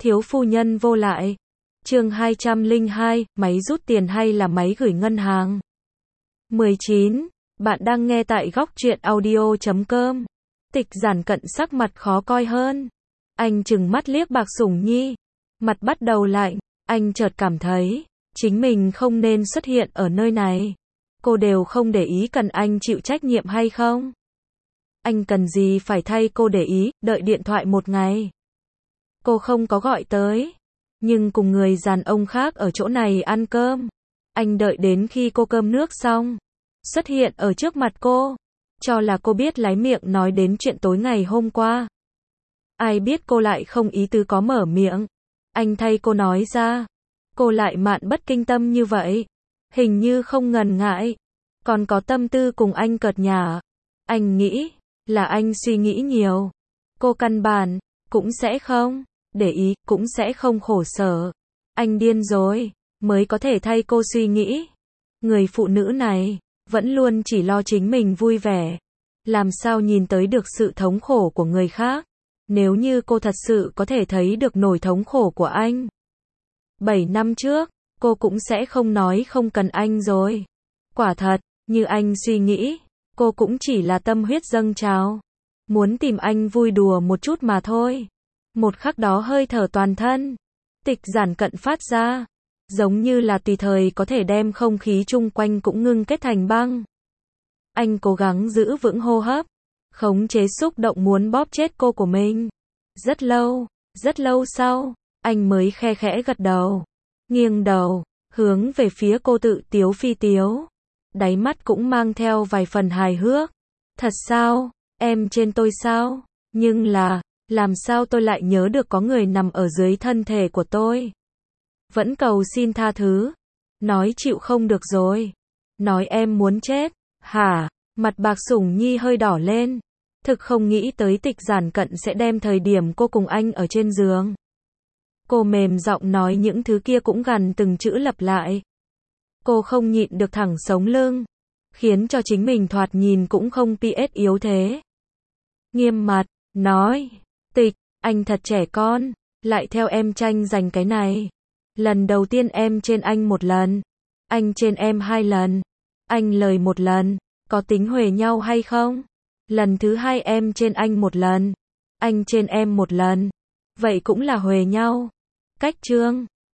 Thiếu phu nhân vô lại. Chương 202, máy rút tiền hay là máy gửi ngân hàng? 19. Bạn đang nghe tại góc truyện audio.com. Tịch Giản Cận sắc mặt khó coi hơn. Anh trừng mắt liếc Bạc Sủng Nhi. Mặt bắt đầu lạnh. Anh chợt cảm thấy chính mình không nên xuất hiện ở nơi này. Cô đều không để ý, cần anh chịu trách nhiệm hay không? Anh cần gì phải thay cô để ý, đợi điện thoại một ngày. Cô không có gọi tới, nhưng cùng người đàn ông khác ở chỗ này ăn cơm. Anh đợi đến khi cô cơm nước xong, xuất hiện ở trước mặt cô, cho là cô biết lái miệng nói đến chuyện tối ngày hôm qua. Ai biết cô lại không ý tứ có mở miệng. Anh thay cô nói ra, cô lại mạn bất kinh tâm như vậy. Hình như không ngần ngại, còn có tâm tư cùng anh cợt nhả. Anh nghĩ là anh suy nghĩ nhiều. Cô căn bản cũng sẽ không để ý, cũng sẽ không khổ sở. Anh điên rồi mới có thể thay cô suy nghĩ. Người phụ nữ này vẫn luôn chỉ lo chính mình vui vẻ, làm sao nhìn tới được sự thống khổ của người khác. Nếu như cô thật sự có thể thấy được nỗi thống khổ của anh, 7 năm trước, cô cũng sẽ không nói không cần anh rồi. Quả thật, như anh suy nghĩ, cô cũng chỉ là tâm huyết dâng trào, muốn tìm anh vui đùa một chút mà thôi. Một khắc đó hơi thở toàn thân Tịch Giản Cận phát ra, giống như là tùy thời có thể đem không khí chung quanh cũng ngưng kết thành băng. Anh cố gắng giữ vững hô hấp, khống chế xúc động muốn bóp chết cô của mình. Rất lâu sau, anh mới khe khẽ gật đầu, nghiêng đầu, hướng về phía cô tự tiếu phi tiếu. Đáy mắt cũng mang theo vài phần hài hước. Thật sao? Em trên tôi sao? Nhưng là, làm sao tôi lại nhớ được có người nằm ở dưới thân thể của tôi? Vẫn cầu xin tha thứ. Nói chịu không được rồi. Nói em muốn chết. Hả? Mặt Bạc Sủng Nhi hơi đỏ lên. Thực không nghĩ tới Tịch Giản Cận sẽ đem thời điểm cô cùng anh ở trên giường. Cô mềm giọng nói những thứ kia cũng gần từng chữ lặp lại. Cô không nhịn được thẳng sống lưng, khiến cho chính mình thoạt nhìn cũng không PS yếu thế. Nghiêm mặt, nói, Tịch, anh thật trẻ con, lại theo em tranh giành cái này. Lần đầu tiên em trên anh một lần, anh trên em 2 lần, anh lời 1 lần, có tính huề nhau hay không? Lần thứ 2 em trên anh 1 lần, anh trên em 1 lần, vậy cũng là huề nhau. Cách chương